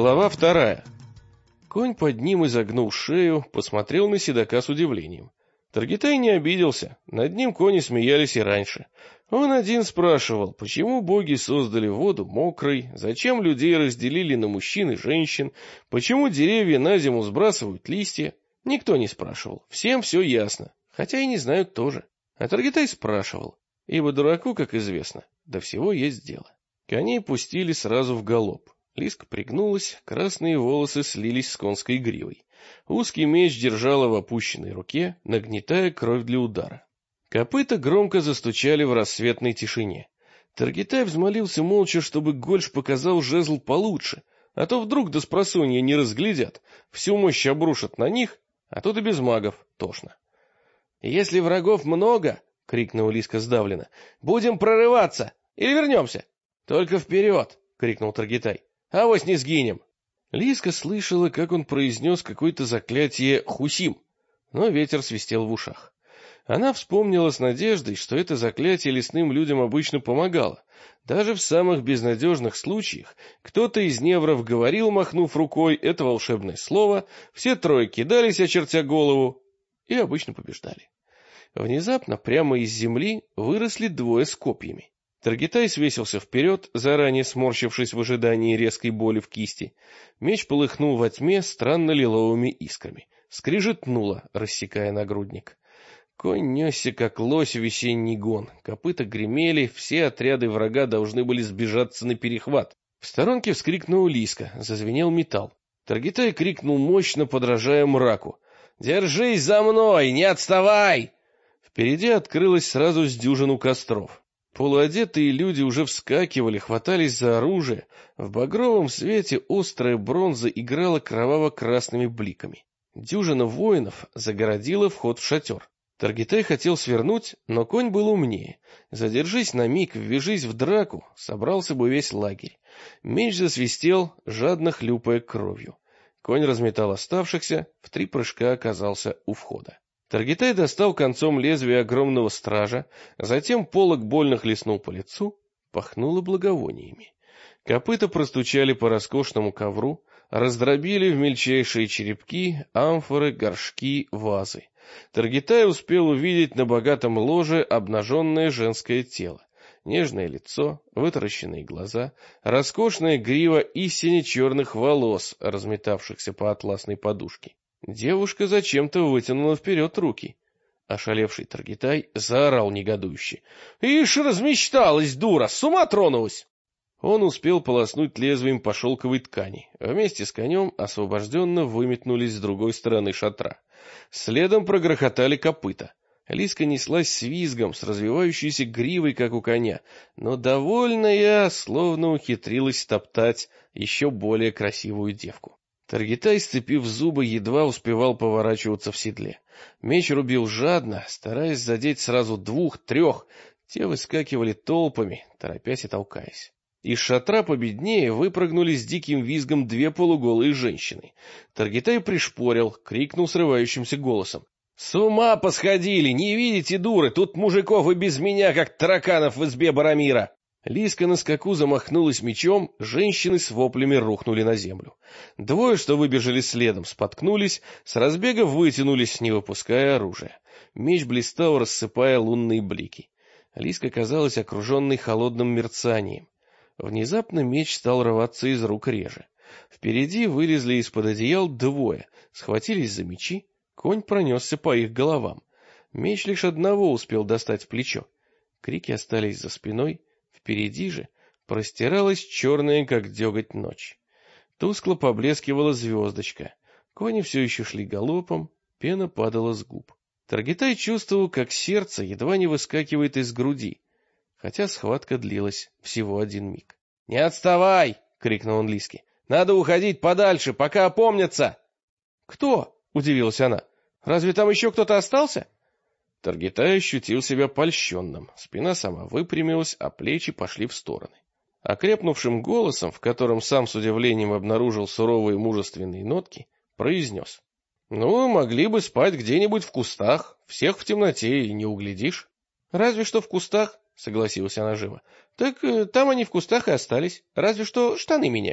Глава 2. Конь под ним изогнул шею, посмотрел на седока с удивлением. Таргитай не обиделся, над ним кони смеялись и раньше. Он один спрашивал, почему боги создали воду мокрой, зачем людей разделили на мужчин и женщин, почему деревья на зиму сбрасывают листья. Никто не спрашивал, всем все ясно, хотя и не знают тоже. А Таргитай спрашивал, ибо дураку, как известно, до всего есть дело. Коней пустили сразу в галоп. Лиска пригнулась, красные волосы слились с конской гривой. Узкий меч держала в опущенной руке, нагнетая кровь для удара. Копыта громко застучали в рассветной тишине. Таргитай взмолился молча, чтобы Гольш показал жезл получше, а то вдруг до спросонья не разглядят, всю мощь обрушат на них, а тут и без магов тошно. «Если врагов много, — крикнула Лиска сдавленно, — будем прорываться или вернемся?» «Только вперед! — крикнул Таргитай. «Авось не сгинем!» Лиска слышала, как он произнес какое-то заклятие «Хусим», но ветер свистел в ушах. Она вспомнила с надеждой, что это заклятие лесным людям обычно помогало. Даже в самых безнадежных случаях кто-то из невров говорил, махнув рукой, это волшебное слово, все трое кидались, очертя голову, и обычно побеждали. Внезапно прямо из земли выросли двое с копьями. Таргитай свесился вперед, заранее сморщившись в ожидании резкой боли в кисти. Меч полыхнул во тьме странно лиловыми искрами. Скрижетнуло, рассекая нагрудник. Конь несся, как лось в весенний гон. Копыта гремели, все отряды врага должны были сбежаться на перехват. В сторонке вскрикнула Лиска, зазвенел металл. Таргитай крикнул мощно, подражая мраку. «Держись за мной, не отставай!» Впереди открылось сразу с дюжину костров. Полуодетые люди уже вскакивали, хватались за оружие. В багровом свете острая бронза играла кроваво-красными бликами. Дюжина воинов загородила вход в шатер. Таргитай хотел свернуть, но конь был умнее. Задержись на миг, ввяжись в драку, собрался бы весь лагерь. Меч засвистел, жадно хлюпая кровью. Конь разметал оставшихся, в 3 прыжка оказался у входа. Таргитай достал концом лезвия огромного стража, затем полог больно хлестнул по лицу, пахнуло благовониями. Копыта простучали по роскошному ковру, раздробили в мельчайшие черепки, амфоры, горшки, вазы. Таргитай успел увидеть на богатом ложе обнаженное женское тело, нежное лицо, вытаращенные глаза, роскошная грива истине черных волос, разметавшихся по атласной подушке. Девушка зачем-то вытянула вперед руки. Ошалевший Таргитай заорал негодующе. «Ишь, размечталась, дура! С ума тронулась!» Он успел полоснуть лезвием по шелковой ткани. Вместе с конем освобожденно выметнулись с другой стороны шатра. Следом прогрохотали копыта. Лиска неслась с визгом, с развивающейся гривой, как у коня, но довольная, словно ухитрилась топтать еще более красивую девку. Таргитай, сцепив зубы, едва успевал поворачиваться в седле. Меч рубил жадно, стараясь задеть сразу 2-3. Те выскакивали толпами, торопясь и толкаясь. Из шатра победнее выпрыгнули с диким визгом 2 полуголые женщины. Таргитай пришпорил, крикнул срывающимся голосом. «С ума посходили! Не видите, дуры? Тут мужиков и без меня, как тараканов в избе Барамира!» Лиска на скаку замахнулась мечом, женщины с воплями рухнули на землю. 2, что выбежали следом, споткнулись, с разбега вытянулись, не выпуская оружия. Меч блистал, рассыпая лунные блики. Лиска казалась окруженной холодным мерцанием. Внезапно меч стал рваться из рук реже. Впереди вылезли из-под одеял 2, схватились за мечи, конь пронесся по их головам. Меч лишь одного успел достать в плечо. Крики остались за спиной. Впереди же простиралась черная, как деготь, ночь. Тускло поблескивала звездочка. Кони все еще шли галопом, пена падала с губ. Таргитай чувствовал, как сердце едва не выскакивает из груди, хотя схватка длилась всего 1 миг. «Не отставай!» — крикнул он Лиске. «Надо уходить подальше, пока опомнятся!» «Кто?» — удивилась она. «Разве там еще кто-то остался?» Таргитай ощутил себя польщенным, спина сама выпрямилась, а плечи пошли в стороны. Окрепнувшим голосом, в котором сам с удивлением обнаружил суровые мужественные нотки, произнес. «Ну, могли бы спать где-нибудь в кустах, всех в темноте и не углядишь». «Разве что в кустах», — согласилась она живо. «Так там они в кустах и остались, разве что штаны меняют».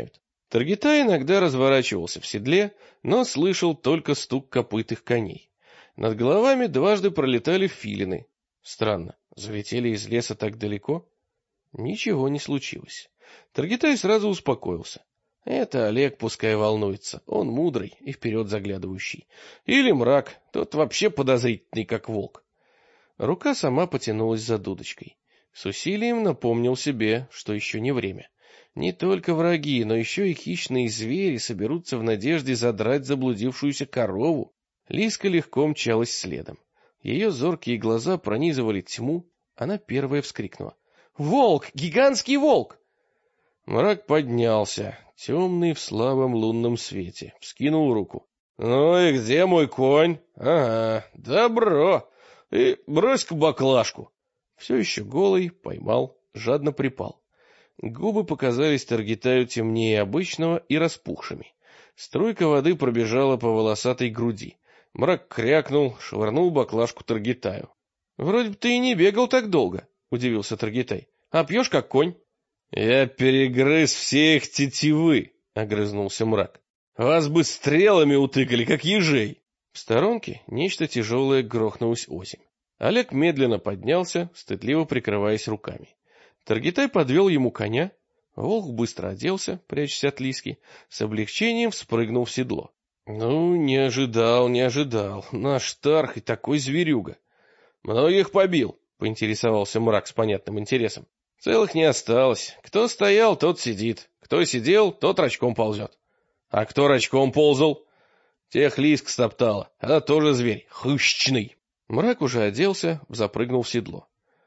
Таргитай иногда разворачивался в седле, но слышал только стук копыт коней. Над головами дважды пролетали филины. Странно, залетели из леса так далеко? Ничего не случилось. Таргитай сразу успокоился. Это Олег пускай волнуется, он мудрый и вперед заглядывающий. Или мрак, тот вообще подозрительный, как волк. Рука сама потянулась за дудочкой. С усилием напомнил себе, что еще не время. Не только враги, но еще и хищные звери соберутся в надежде задрать заблудившуюся корову. Лиска легко мчалась следом. Ее зоркие глаза пронизывали тьму. Она первая вскрикнула. «Волк! Гигантский волк!» Мрак поднялся, темный в слабом лунном свете, вскинул руку. «Ну и где мой конь? Ага, добро! И брось-ка баклажку!» Все еще голый, поймал, жадно припал. Губы показались Таргитаю темнее обычного и распухшими. Струйка воды пробежала по волосатой груди. Мрак крякнул, швырнул баклажку Таргитаю. «Вроде бы ты и не бегал так долго», — удивился Таргитай. «А пьешь как конь». «Я перегрыз все их тетивы», — огрызнулся Мрак. «Вас бы стрелами утыкали, как ежей». В сторонке нечто тяжелое грохнулось озимь. Олег медленно поднялся, стыдливо прикрываясь руками. Таргитай подвел ему коня. Волк быстро оделся, прячась от Лиски, с облегчением вспрыгнул в седло. «Ну, не ожидал. Наш Тарх и такой зверюга». «Многих побил», — поинтересовался Мрак с понятным интересом. «Целых не осталось. Кто стоял, тот сидит. Кто сидел, тот рачком ползет». «А кто рачком ползал?» «Тех Лиска стоптала. Она тоже зверь, хыщный». Мрак уже оделся, запрыгнул в седло.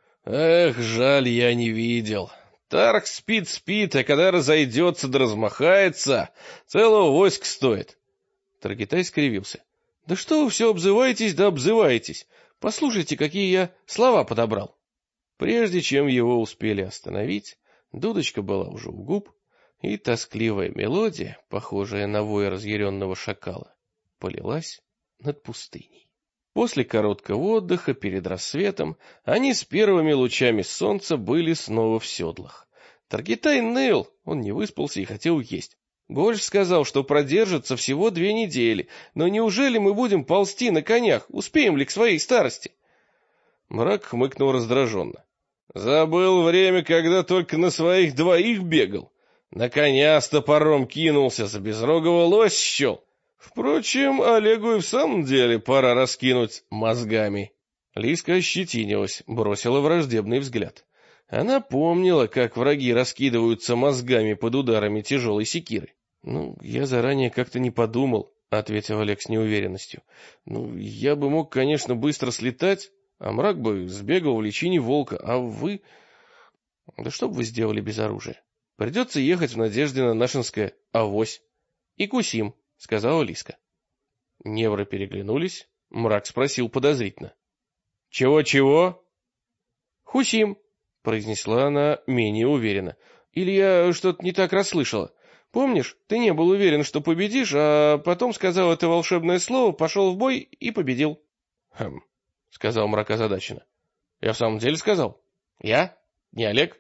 «Эх, жаль, я не видел. Тарх спит, а когда разойдется да размахается, целого войска стоит». Таргитай скривился. «Да что вы все обзываетесь да обзываетесь? Послушайте, какие я слова подобрал». Прежде чем его успели остановить, дудочка была уже у губ, и тоскливая мелодия, похожая на вой разъяренного шакала, полилась над пустыней. После короткого отдыха перед рассветом они с первыми лучами солнца были снова в седлах. Таргитай ныл, он не выспался и хотел есть. Гольш сказал, что продержится всего 2 недели, но неужели мы будем ползти на конях, успеем ли к своей старости? Мрак хмыкнул раздраженно. Забыл время, когда только на своих 2 бегал. На коня с топором кинулся, за безрогого лось счел. Впрочем, Олегу и в самом деле пора раскинуть мозгами. Лиска ощетинилась, бросила враждебный взгляд. Она помнила, как враги раскидываются мозгами под ударами тяжелой секиры. «Ну, я заранее как-то не подумал», — ответил Олег с неуверенностью. «Ну, я бы мог, конечно, быстро слетать, а Мрак бы сбегал в личине волка, а вы... Да что бы вы сделали без оружия? Придется ехать в надежде на нашинское авось. И кусим», — сказала Лиска. Невры переглянулись. Мрак спросил подозрительно. «Чего-чего?» «Хусим», — произнесла она менее уверенно. «Или я что-то не так расслышала? Помнишь, ты не был уверен, что победишь, а потом сказал это волшебное слово, пошел в бой и победил». «Хм», — сказал Мрак озадаченно. «Я в самом деле сказал? Я? Не Олег?»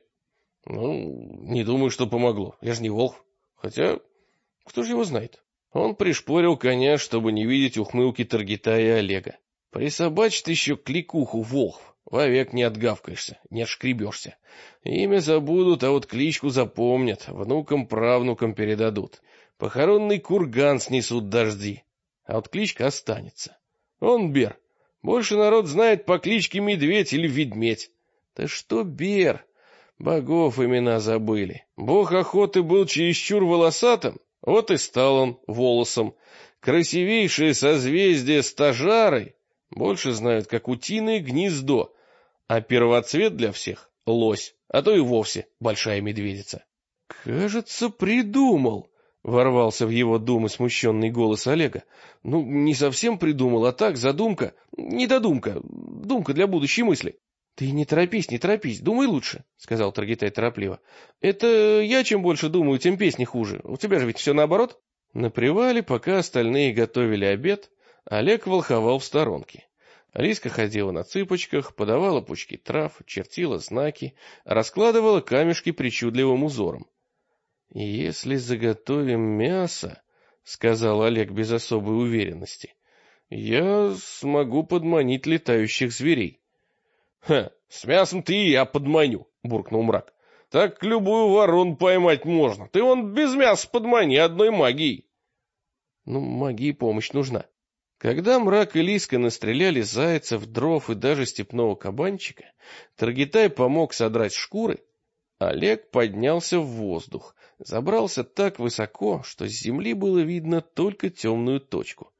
«Ну, не думаю, что помогло. Я же не волк. Хотя, кто же его знает?» Он пришпорил коня, чтобы не видеть ухмылки Таргитая и Олега. «Присобачит еще кликуху волхв. Вовек не отгавкаешься, не отшкребешься. Имя забудут, а вот кличку запомнят, внукам-правнукам передадут. Похоронный курган снесут дожди, а вот кличка останется. Он Бер. Больше народ знает по кличке Медведь или Ведмедь. Да что Бер? Богов имена забыли. Бог охоты был чересчур волосатым, вот и стал он волосом. Красивейшее созвездие Стажары больше знают, как утиное гнездо, а первоцвет для всех — лось, а то и вовсе большая медведица. «Кажется, придумал», — ворвался в его думы смущенный голос Олега. «Ну, не совсем придумал, а так, задумка, недодумка, думка для будущей мысли». «Ты не торопись, думай лучше», — сказал Таргитай торопливо. «Это я чем больше думаю, тем песни хуже. У тебя же ведь все наоборот». На привале, пока остальные готовили обед, Олег волховал в сторонке. Лиска ходила на цыпочках, подавала пучки трав, чертила знаки, раскладывала камешки причудливым узором. «Если заготовим мясо, — сказал Олег без особой уверенности, — я смогу подманить летающих зверей». С мясом ты и я подманю, — буркнул Мрак. Так любую ворону поймать можно. Ты вон без мяса подмани одной магией. Магии помощь нужна. Когда Мрак и Лиска настреляли зайцев, дров и даже степного кабанчика, Таргитай помог содрать шкуры, Олег поднялся в воздух, забрался так высоко, что с земли было видно только темную точку.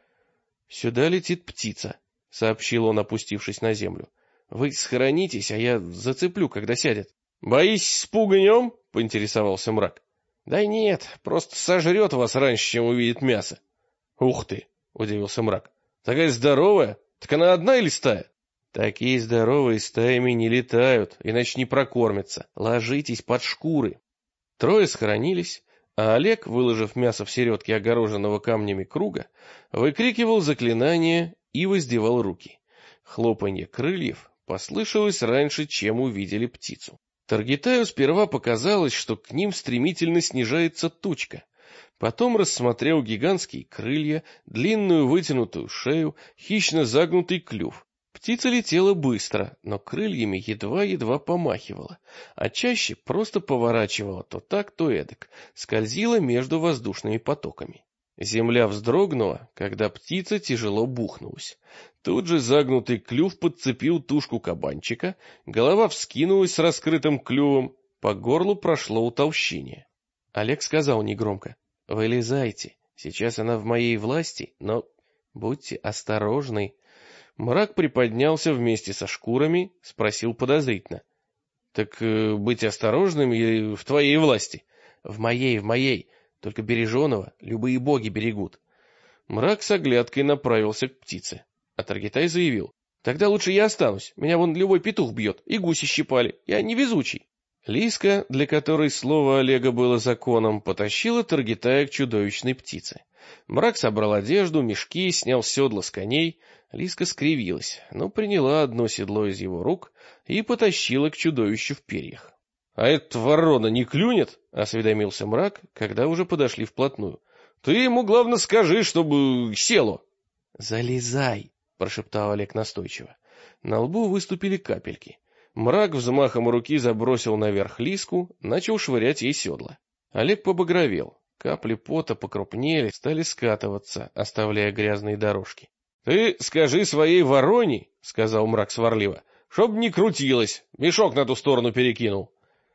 «Сюда летит птица», — сообщил он, опустившись на землю. «Вы схоронитесь, а я зацеплю, когда сядет». «Боись, спугнем?» — поинтересовался Мрак. «Да нет, просто сожрет вас раньше, чем увидит мясо». «Ух ты!» — удивился Мрак. «Такая здоровая? Так она одна или стая?» «Такие здоровые стаями не летают, иначе не прокормятся. Ложитесь под шкуры». Трое схоронились, а Олег, выложив мясо в середке огороженного камнями круга, выкрикивал заклинания и воздевал руки. Хлопанье крыльев послышалось раньше, чем увидели птицу. Таргитаю сперва показалось, что к ним стремительно снижается тучка. Потом рассмотрел гигантские крылья, длинную вытянутую шею, хищно загнутый клюв. Птица летела быстро, но крыльями едва-едва помахивала, а чаще просто поворачивала то так, то эдак, скользила между воздушными потоками. Земля вздрогнула, когда птица тяжело бухнулась. Тут же загнутый клюв подцепил тушку кабанчика, голова вскинулась с раскрытым клювом, по горлу прошло утолщение. Олег сказал негромко: «Вылезайте, сейчас она в моей власти, но будьте осторожны». Мрак приподнялся вместе со шкурами, спросил подозрительно: «Так быть осторожным или в твоей власти?» В моей. Только береженого любые боги берегут». Мрак с оглядкой направился к птице, а Таргитай заявил: «Тогда лучше я останусь, меня вон любой петух бьет, и гуси щипали, я невезучий». Лиска, для которой слово Олега было законом, потащила Таргитая к чудовищной птице. Мрак собрал одежду, мешки, снял седла с коней. Лиска скривилась, но приняла одно седло из его рук и потащила к чудовищу в перьях. «А эта ворона не клюнет?» — осведомился Мрак, когда уже подошли вплотную. «Ты ему, главное, скажи, чтобы село». «Залезай», — прошептал Олег настойчиво. На лбу выступили капельки. Мрак взмахом руки забросил наверх Лиску, начал швырять ей седла. Олег побагровел. Капли пота покрупнели, стали скатываться, оставляя грязные дорожки. «Ты скажи своей вороне, — сказал Мрак сварливо, — чтоб не крутилась, мешок на ту сторону перекинул».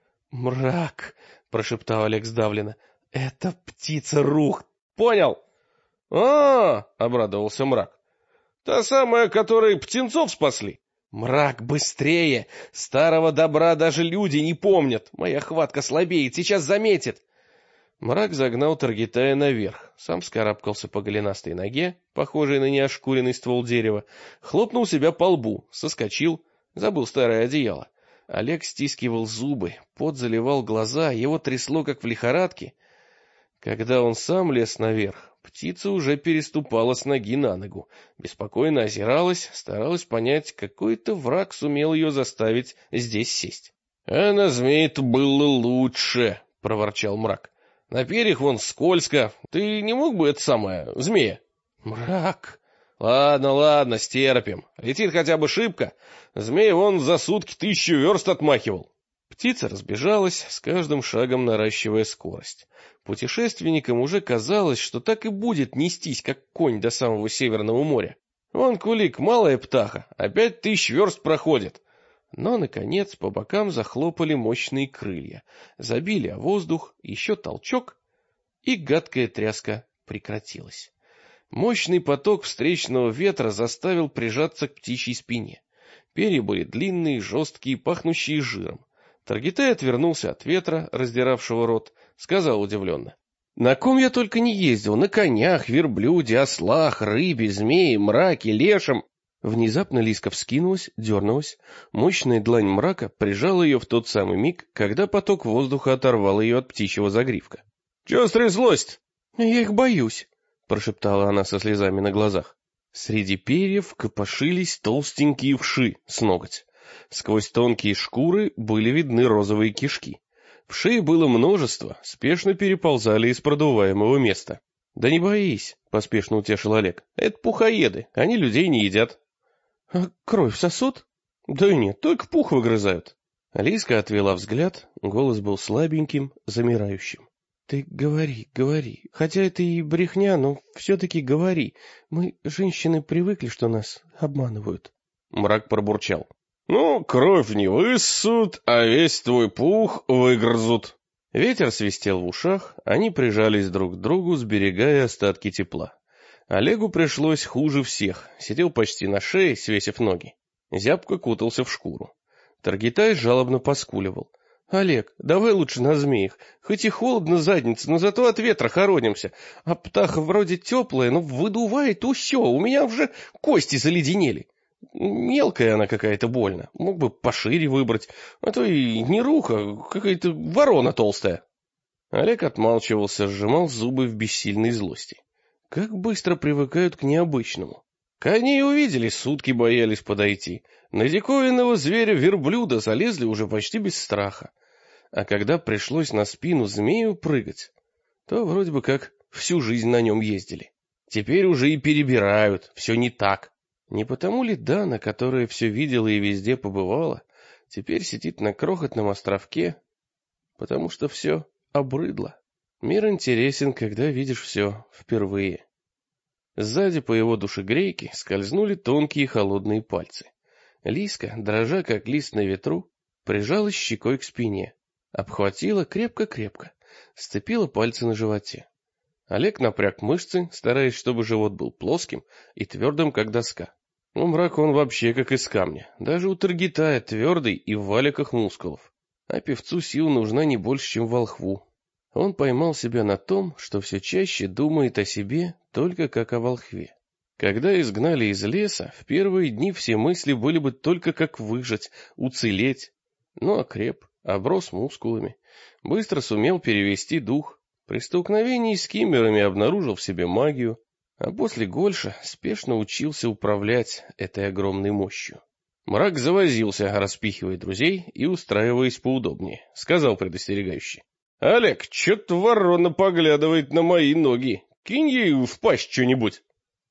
«Мрак, — прошептал Олег сдавленно, — это птица рух, понял?» Обрадовался Мрак. «Та самая, которой птенцов спасли?» «Мрак, быстрее! Старого добра даже люди не помнят. Моя хватка слабеет, сейчас заметит». Мрак загнал Таргитая наверх, сам вскарабкался по голенастой ноге, похожей на неошкуренный ствол дерева, хлопнул себя по лбу, соскочил, забыл старое одеяло. Олег стискивал зубы, пот заливал глаза, его трясло, как в лихорадке. Когда он сам лез наверх, птица уже переступала с ноги на ногу, беспокойно озиралась, старалась понять, какой-то враг сумел ее заставить здесь сесть. — А на змей-то было лучше, — проворчал Мрак. — На перьях вон скользко. Ты не мог бы это самое, змея? — Мрак! Ладно, стерпим. Летит хотя бы шибко. Змей вон за сутки 1000 верст отмахивал. Птица разбежалась, с каждым шагом наращивая скорость. Путешественникам уже казалось, что так и будет нестись, как конь до самого Северного моря. Вон Кулик, малая птаха, опять 1000 верст проходит. Но, наконец, по бокам захлопали мощные крылья, забили о воздух, еще толчок, и гадкая тряска прекратилась. Мощный поток встречного ветра заставил прижаться к птичьей спине. Перья были длинные, жесткие, пахнущие жиром. Таргитай отвернулся от ветра, раздиравшего рот, сказал удивленно: «На ком я только не ездил, на конях, верблюде, ослах, рыбе, змее, мраке, лешем». Внезапно Лиска вскинулась, дернулась. Мощная длань Мрака прижала ее в тот самый миг, когда поток воздуха оторвал ее от птичьего загривка. — Чего стряслось-то? — Я их боюсь, — прошептала она со слезами на глазах. Среди перьев копошились толстенькие вши с ноготь. Сквозь тонкие шкуры были видны розовые кишки. Вшей было множество, спешно переползали из продуваемого места. «Да не боись», — поспешно утешил Олег. «Это пухоеды, они людей не едят». «А кровь сосут?» «Да нет, только пух выгрызают». Алиска отвела взгляд, голос был слабеньким, замирающим. «Ты говори, говори, хотя это и брехня, но все-таки говори. Мы, женщины, привыкли, что нас обманывают». Мрак пробурчал. «Ну, кровь не высосут, а весь твой пух выгрызут». Ветер свистел в ушах, они прижались друг к другу, сберегая остатки тепла. Олегу пришлось хуже всех, сидел почти на шее, свесив ноги. Зябко кутался в шкуру. Таргитай жалобно поскуливал. «Олег, давай лучше на змеях. Хоть и холодно задница, но зато от ветра хоронимся. А птаха вроде теплая, но выдувает усё, у меня уже кости заледенели. Мелкая она какая-то больно, мог бы пошире выбрать, а то и не руха, какая-то ворона толстая». Олег отмалчивался, сжимал зубы в бессильной злости. Как быстро привыкают к необычному. Коней увидели, сутки боялись подойти. На диковинного зверя-верблюда залезли уже почти без страха. А когда пришлось на спину змею прыгать, то вроде бы как всю жизнь на нем ездили. Теперь уже и перебирают, все не так. Не потому ли Дана, которая все видела и везде побывала, теперь сидит на крохотном островке, потому что все обрыдло. Мир интересен, когда видишь все впервые. Сзади по его душегрейке скользнули тонкие холодные пальцы. Лиска, дрожа как лист на ветру, прижалась щекой к спине, обхватила крепко-крепко, сцепила пальцы на животе. Олег напряг мышцы, стараясь, чтобы живот был плоским и твердым, как доска. У Мрака он вообще как из камня, даже у Таргитая твердый и в валиках мускулов. А певцу сил нужна не больше, чем волхву. Он поймал себя на том, что все чаще думает о себе только как о волхве. Когда изгнали из леса, в первые дни все мысли были бы только как выжить, уцелеть. Но окреп, оброс мускулами, быстро сумел перевести дух. При столкновении с киммерами обнаружил в себе магию, а после Гольша спешно учился управлять этой огромной мощью. Мрак завозился, распихивая друзей и устраиваясь поудобнее, сказал предостерегающе: «Олег, чё-то ворона поглядывает на мои ноги. Кинь ей в пасть что-нибудь».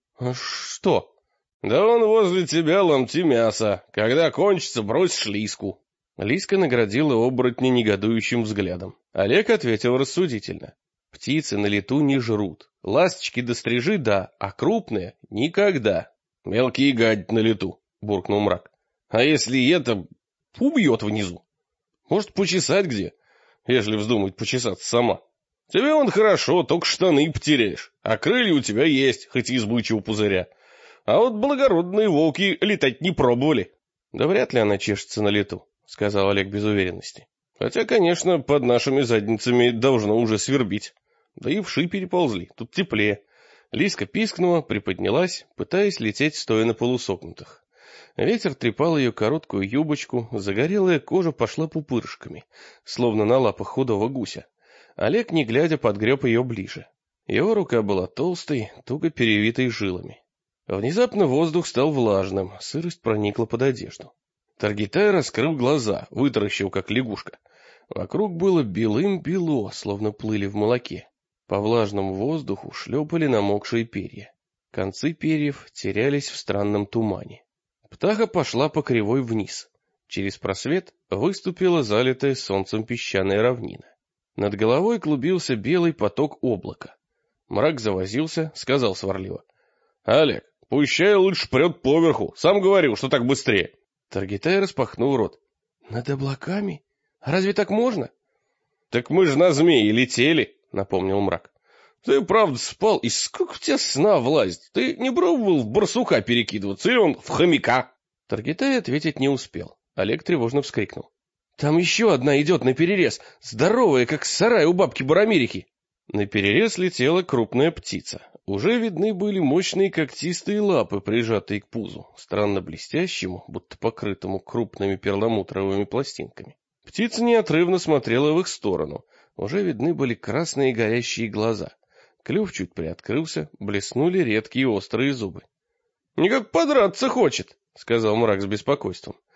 «Что?» «Да он возле тебя ломти мяса. Когда кончится, бросишь Лиску». Лиска наградила оборотня негодующим взглядом. Олег ответил рассудительно: «Птицы на лету не жрут. Ласточки до стрижи, да, а крупные — никогда». «Мелкие гадят на лету», — буркнул Мрак. «А если это убьет внизу? Может, почесать где, если вздумает почесаться сама? Тебе он хорошо, только штаны потеряешь, а крылья у тебя есть, хоть и из бычьего пузыря. А вот благородные волки летать не пробовали». «Да вряд ли она чешется на лету», — сказал Олег без уверенности. «Хотя, конечно, под нашими задницами должно уже свербить. Да и вши переползли, тут теплее». Лиска пискнула, приподнялась, пытаясь лететь, стоя на полусогнутых. Ветер трепал ее короткую юбочку, загорелая кожа пошла пупырышками, словно на лапах худого гуся. Олег, не глядя, подгреб ее ближе. Его рука была толстой, туго перевитой жилами. Внезапно воздух стал влажным, сырость проникла под одежду. Таргитай раскрыл глаза, вытаращил, как лягушка. Вокруг было белым-бело, словно плыли в молоке. По влажному воздуху шлепали намокшие перья. Концы перьев терялись в странном тумане. Птаха пошла по кривой вниз. Через просвет выступила залитая солнцем песчаная равнина. Над головой клубился белый поток облака. Мрак завозился, сказал сварливо: «Олег, пущай лучше прет поверху, сам говорил, что так быстрее». Таргитай распахнул рот. «Над облаками? Разве так можно?» «Так мы же на змеи летели», — напомнил Мрак. «Ты правда спал, и сколько у тебя сна влазит? Ты не пробовал в барсука перекидываться, или он в хомяка?» Таргитай ответить не успел. Олег тревожно вскрикнул: «Там еще одна идет наперерез, здоровая, как сарай у бабки Барамирики». Наперерез летела крупная птица. Уже видны были мощные когтистые лапы, прижатые к пузу, странно блестящему, будто покрытому крупными перламутровыми пластинками. Птица неотрывно смотрела в их сторону. Уже видны были красные горящие глаза. Клюв чуть приоткрылся, блеснули редкие острые зубы. «Никак подраться хочет», — сказал Мрак с беспокойством.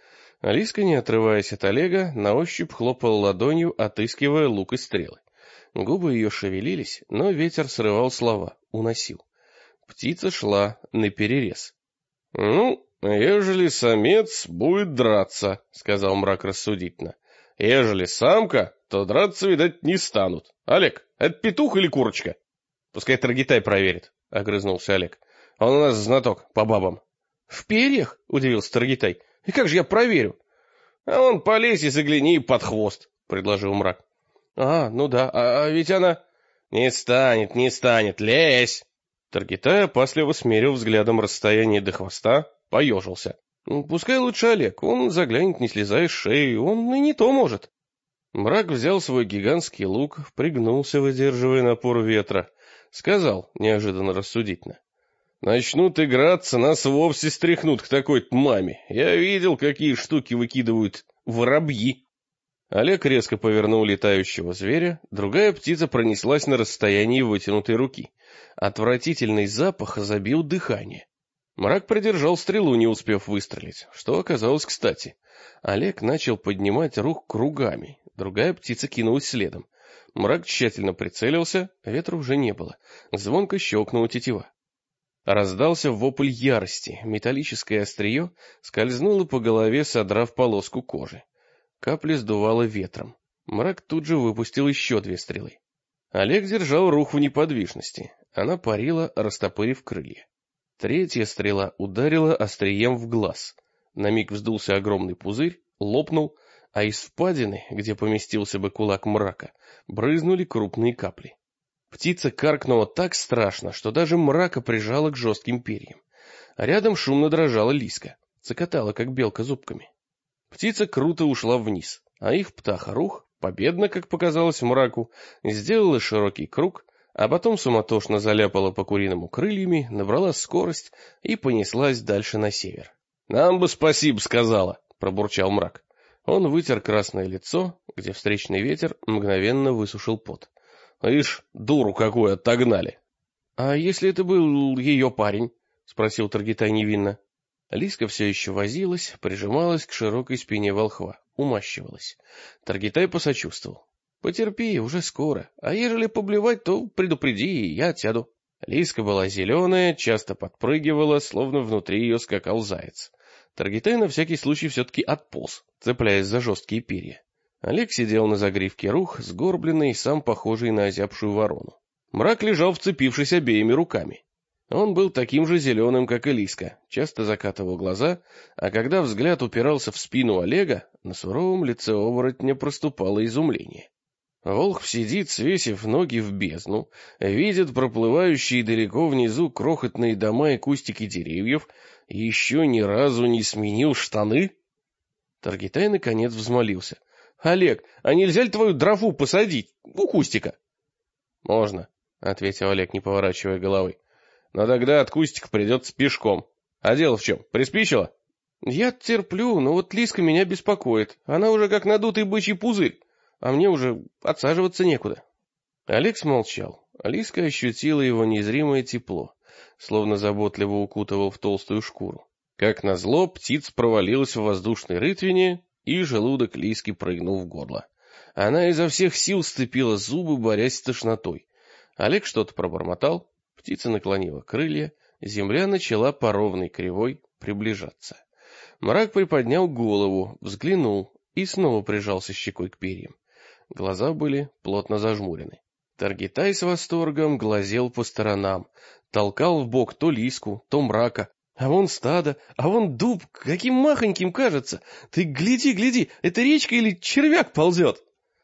Алиска, не отрываясь от Олега, на ощупь хлопала ладонью, отыскивая лук и стрелы. Губы ее шевелились, но ветер срывал слова, уносил. Птица шла наперерез. — Ну, ежели самец будет драться, — сказал Мрак рассудительно. — Ежели самка, то драться, видать, не станут. Олег, это петух или курочка? — Пускай Таргитай проверит, — огрызнулся Олег. — Он у нас знаток по бабам. — В перьях? — удивился Таргитай. — И как же я проверю? — А вон полезь и загляни под хвост, — предложил Мрак. — Ну да, а ведь она... — Не станет, лезь! Таргитай опасливо смерил взглядом расстояние до хвоста, поежился. Пускай лучше Олег, он заглянет, не слезая с шеи, он и не то может. Мрак взял свой гигантский лук, пригнулся, выдерживая напор ветра. Сказал, неожиданно рассудительно. Начнут играться, нас вовсе стряхнут к такой-то маме. Я видел, какие штуки выкидывают воробьи. Олег резко повернул летающего зверя, другая птица пронеслась на расстоянии вытянутой руки. Отвратительный запах забил дыхание. Мрак придержал стрелу, не успев выстрелить, что оказалось кстати. Олег начал поднимать рук кругами, другая птица кинулась следом. Мрак тщательно прицелился, ветра уже не было, звонко щелкнула тетива. Раздался вопль ярости, металлическое острие скользнуло по голове, содрав полоску кожи. Капли сдувало ветром. Мрак тут же выпустил еще 2 стрелы. Олег держал рух в неподвижности. Она парила, растопырив крылья. 3-я стрела ударила острием в глаз. На миг вздулся огромный пузырь, лопнул, а из впадины, где поместился бы кулак Мрака, брызнули крупные капли. Птица каркнула так страшно, что даже Мрака прижала к жестким перьям. А рядом шумно дрожала Лиска, цокотала, как белка, зубками. Птица круто ушла вниз, а их птаха-рух, победно, как показалось Мраку, сделала широкий круг, а потом суматошно заляпала по-куриному крыльями, набрала скорость и понеслась дальше на север. — Нам бы спасибо сказала, — пробурчал Мрак. Он вытер красное лицо, где встречный ветер мгновенно высушил пот. — Ишь, дуру какую отогнали. — А если это был ее парень? — спросил Таргитай невинно. Лиска все еще возилась, прижималась к широкой спине волхва, умащивалась. Таргитай посочувствовал. — Потерпи, уже скоро, а ежели поблевать, то предупреди, и я отсяду. Лиска была зеленая, часто подпрыгивала, словно внутри ее скакал заяц. Таргитай на всякий случай все-таки отполз, цепляясь за жесткие перья. Олег сидел на загривке рух, сгорбленный, сам похожий на озябшую ворону. Мрак лежал, вцепившись обеими руками. Он был таким же зеленым, как и Лиска, часто закатывал глаза, а когда взгляд упирался в спину Олега, на суровом лице оборотня проступало изумление. Волхв сидит, свесив ноги в бездну, видит проплывающие далеко внизу крохотные дома и кустики деревьев, и еще ни разу не сменил штаны. Таргитай наконец взмолился. — Олег, а нельзя ли твою дрофу посадить у кустика? — Можно, — ответил Олег, не поворачивая головы. — Но тогда от кустика придется пешком. А дело в чем, приспичило? — Я терплю, но вот Лиска меня беспокоит. Она уже как надутый бычий пузырь, а мне уже отсаживаться некуда. Олег смолчал. Лиска ощутила его незримое тепло, словно заботливо укутывал в толстую шкуру. Как назло, птица провалилась в воздушной рытвине, и желудок Лиски прыгнул в горло. Она изо всех сил сцепила зубы, борясь с тошнотой. Олег что-то пробормотал, птица наклонила крылья, земля начала по ровной кривой приближаться. Мрак приподнял голову, взглянул и снова прижался щекой к перьям. Глаза были плотно зажмурены. Таргитай с восторгом глазел по сторонам, толкал в бок то Лиску, то Мрака. А вон стадо, а вон дуб, каким махоньким кажется. Ты гляди, гляди, это речка или червяк ползет?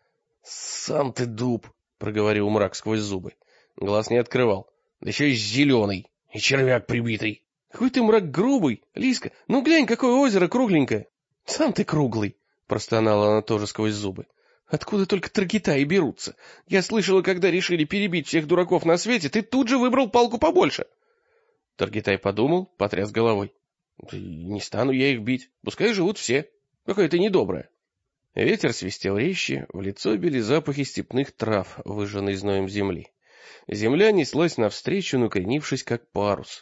— Сам ты дуб, — проговорил Мрак сквозь зубы. Глаз не открывал. — Да еще и зеленый, и червяк прибитый. — Какой ты, Мрак, грубый, Лиска, ну глянь, какое озеро кругленькое. — Сам ты круглый, — простонала она тоже сквозь зубы. — Откуда только Таргитаи берутся? Я слышала, когда решили перебить всех дураков на свете, ты тут же выбрал палку побольше. Таргитай подумал, потряс головой. — Не стану я их бить, пускай живут все. Какая ты недобрая. Ветер свистел резче, в лицо били запахи степных трав, выжженной зноем земли. Земля неслась навстречу, накренившись как парус.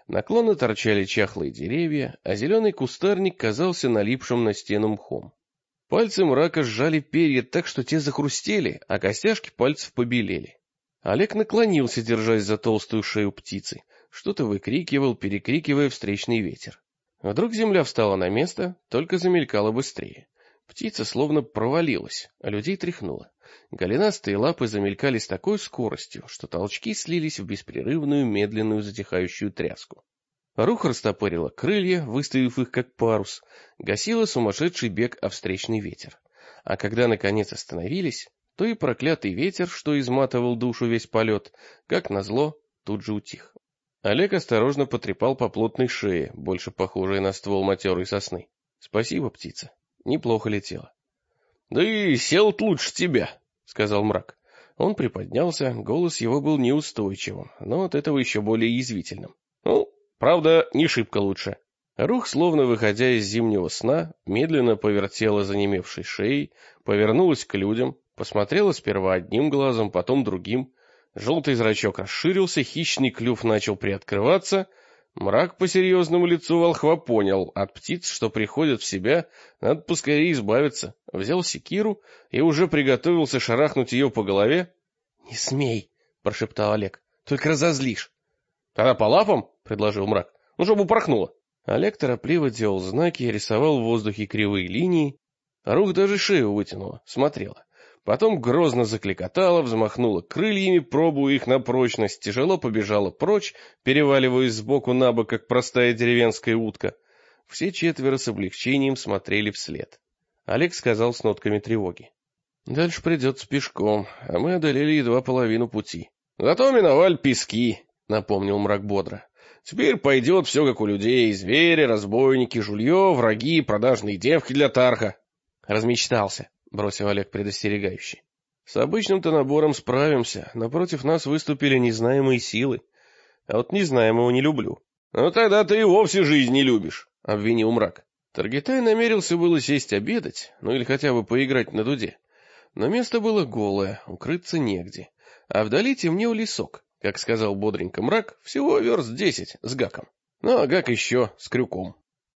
Наклонно торчали чахлые деревья, а зеленый кустарник казался налипшим на стену мхом. Пальцы мрака сжали перья так, что те захрустели, а костяшки пальцев побелели. Олег наклонился, держась за толстую шею птицы, что-то выкрикивал, перекрикивая встречный ветер. Вдруг земля встала на место, только замелькала быстрее. Птица словно провалилась, а людей тряхнула. Голенастые лапы замелькали с такой скоростью, что толчки слились в беспрерывную медленную затихающую тряску. Рух растопырила крылья, выставив их как парус, гасила сумасшедший бег о встречный ветер. А когда наконец остановились, то и проклятый ветер, что изматывал душу весь полет, как назло, тут же утих. Олег осторожно потрепал по плотной шее, больше похожей на ствол матерой сосны. — Спасибо, птица. Неплохо летела. — Да и сел лучше тебя, — сказал мрак. Он приподнялся, голос его был неустойчивым, но от этого еще более язвительным. — Ну, правда, не шибко лучше. Рух, словно выходя из зимнего сна, медленно повертела занемевшей шеей, повернулась к людям, посмотрела сперва одним глазом, потом другим. Желтый зрачок расширился, хищный клюв начал приоткрываться. Мрак по серьезному лицу волхва понял, от птиц, что приходят в себя, надо поскорее избавиться. Взял секиру и уже приготовился шарахнуть ее по голове. — Не смей, — прошептал Олег, — только разозлишь. — Тогда по лапам, — предложил мрак, — ну, чтобы упорхнуло. Олег торопливо делал знаки, рисовал в воздухе кривые линии. Рух даже шею вытянула, смотрела. Потом грозно закликотала, взмахнула крыльями, пробуя их на прочность, тяжело побежала прочь, переваливаясь сбоку на бок, как простая деревенская утка. Все четверо с облегчением смотрели вслед. Олег сказал с нотками тревоги: — Дальше придется пешком, а мы одолели едва половину пути. — Зато миновали пески, — напомнил мрак бодро. — Теперь пойдет все как у людей: звери, разбойники, жулье, враги, продажные девки для тарха. — Размечтался, — бросил Олег предостерегающе. — С обычным-то набором справимся, но против нас выступили незнаемые силы. А вот незнаемого не люблю. — Ну тогда ты и вовсе жизнь не любишь, — обвинил мрак. Таргитай намерился было сесть обедать, ну или хотя бы поиграть на дуде. Но место было голое, укрыться негде. А вдали темнел лесок, как сказал бодренько мрак, всего верст 10 с гаком. Ну а гак еще с крюком.